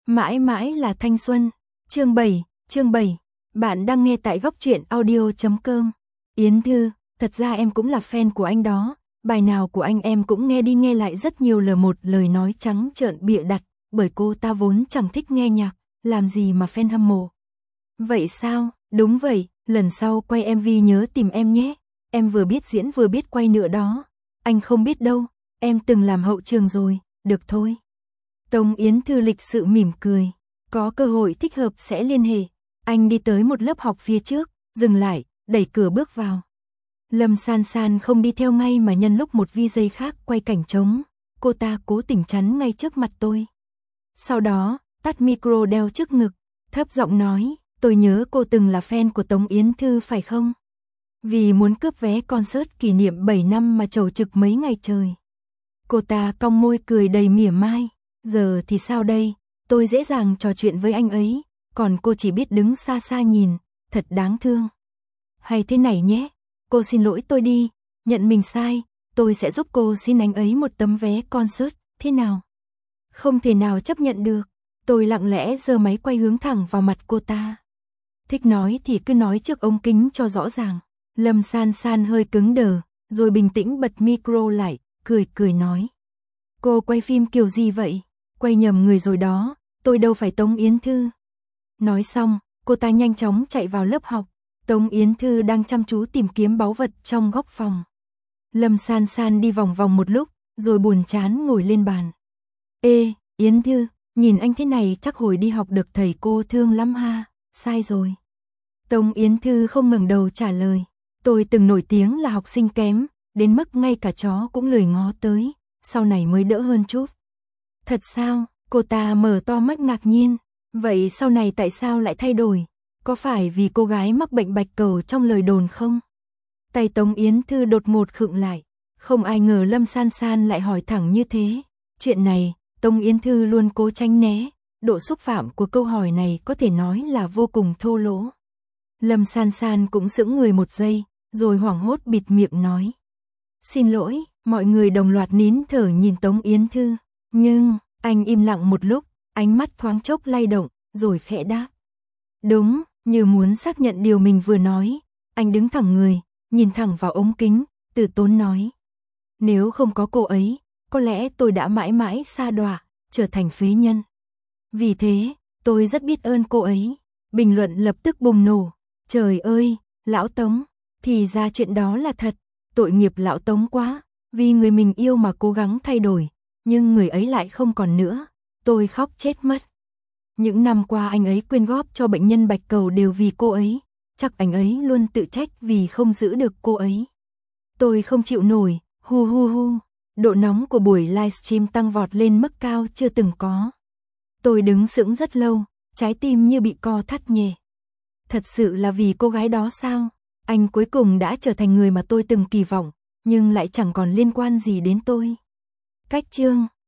Mãi mãi là thanh xuân. Chương 7. Bạn đang nghe tại góc truyện audio.com. Yến Thư, thật ra em cũng là fan của anh đó. Bài nào của anh em cũng nghe đi nghe lại rất nhiều lời nói trắng trợn bịa đặt, bởi cô ta vốn chẳng thích nghe nhạc, làm gì mà fan hâm mộ. Vậy sao? Đúng vậy, lần sau quay MV nhớ tìm em nhé. Em vừa biết diễn vừa biết quay nữa đó. Anh không biết đâu, em từng làm hậu trường rồi, được thôi. Tống Yến Thư lịch sự mỉm cười. Có cơ hội thích hợp sẽ liên hệ. Anh đi tới một lớp học phía trước, dừng lại, đẩy cửa bước vào. Lâm San San không đi theo ngay mà nhân lúc một VJ khác quay cảnh trống, cô ta cố tình chắn ngay trước mặt tôi. Sau đó, tắt micro đeo trước ngực, thấp giọng nói, tôi nhớ cô từng là fan của Tống Yến Thư phải không? Vì muốn cướp vé concert kỷ niệm 7 năm mà trầu trực mấy ngày trời. Cô ta cong môi cười đầy mỉa mai, giờ thì sao đây, tôi dễ dàng trò chuyện với anh ấy, còn cô chỉ biết đứng xa xa nhìn, thật đáng thương. Hay thế này nhé, cô xin lỗi tôi đi, nhận mình sai, tôi sẽ giúp cô xin anh ấy một tấm vé concert, thế nào? Không thể nào chấp nhận được, tôi lặng lẽ giơ máy quay hướng thẳng vào mặt cô ta. Thích nói thì cứ nói trước ống kính cho rõ ràng. Lâm San San hơi cứng đờ, rồi bình tĩnh bật micro lại, cười nói. Cô quay phim kiểu gì vậy? Quay nhầm người rồi đó, tôi đâu phải Tống Yến Thư. Nói xong, cô ta nhanh chóng chạy vào lớp học. Tống Yến Thư đang chăm chú tìm kiếm báu vật trong góc phòng. Lâm San San đi vòng vòng một lúc, rồi buồn chán ngồi lên bàn. Ê, Yến Thư, nhìn anh thế này chắc hồi đi học được thầy cô thương lắm ha, sai rồi. Tống Yến Thư không ngẩng đầu trả lời. Tôi từng nổi tiếng là học sinh kém, đến mức ngay cả chó cũng lười ngó tới, sau này mới đỡ hơn chút. Thật sao? Cô ta mở to mắt ngạc nhiên. Vậy sau này tại sao lại thay đổi? Có phải vì cô gái mắc bệnh bạch cầu trong lời đồn không? Tay Tống Yến Thư đột ngột khựng lại. Không ai ngờ Lâm San San lại hỏi thẳng như thế. Chuyện này, Tống Yến Thư luôn cố tránh né. Độ xúc phạm của câu hỏi này có thể nói là vô cùng thô lỗ. Lâm San San cũng sững người một giây, rồi hoảng hốt bịt miệng nói. Xin lỗi, mọi người đồng loạt nín thở nhìn Tống Yến Thư. Nhưng, anh im lặng một lúc, ánh mắt thoáng chốc lay động, rồi khẽ đáp. Đúng, như muốn xác nhận điều mình vừa nói. Anh đứng thẳng người, nhìn thẳng vào ống kính, từ tốn nói. Nếu không có cô ấy, có lẽ tôi đã mãi mãi sa đọa, trở thành phế nhân. Vì thế, tôi rất biết ơn cô ấy. Bình luận lập tức bùng nổ. Trời ơi, lão Tống, thì ra chuyện đó là thật. Tội nghiệp lão Tống quá, vì người mình yêu mà cố gắng thay đổi, nhưng người ấy lại không còn nữa. Tôi khóc chết mất. Những năm qua anh ấy quyên góp cho bệnh nhân bạch cầu đều vì cô ấy. Chắc anh ấy luôn tự trách vì không giữ được cô ấy. Tôi không chịu nổi, hu. Độ nóng của buổi livestream tăng vọt lên mức cao chưa từng có. Tôi đứng sững rất lâu, trái tim như bị co thắt nhẹ. Thật sự là vì cô gái đó sao? Anh cuối cùng đã trở thành người mà tôi từng kỳ vọng, nhưng lại chẳng còn liên quan gì đến tôi. Cách chương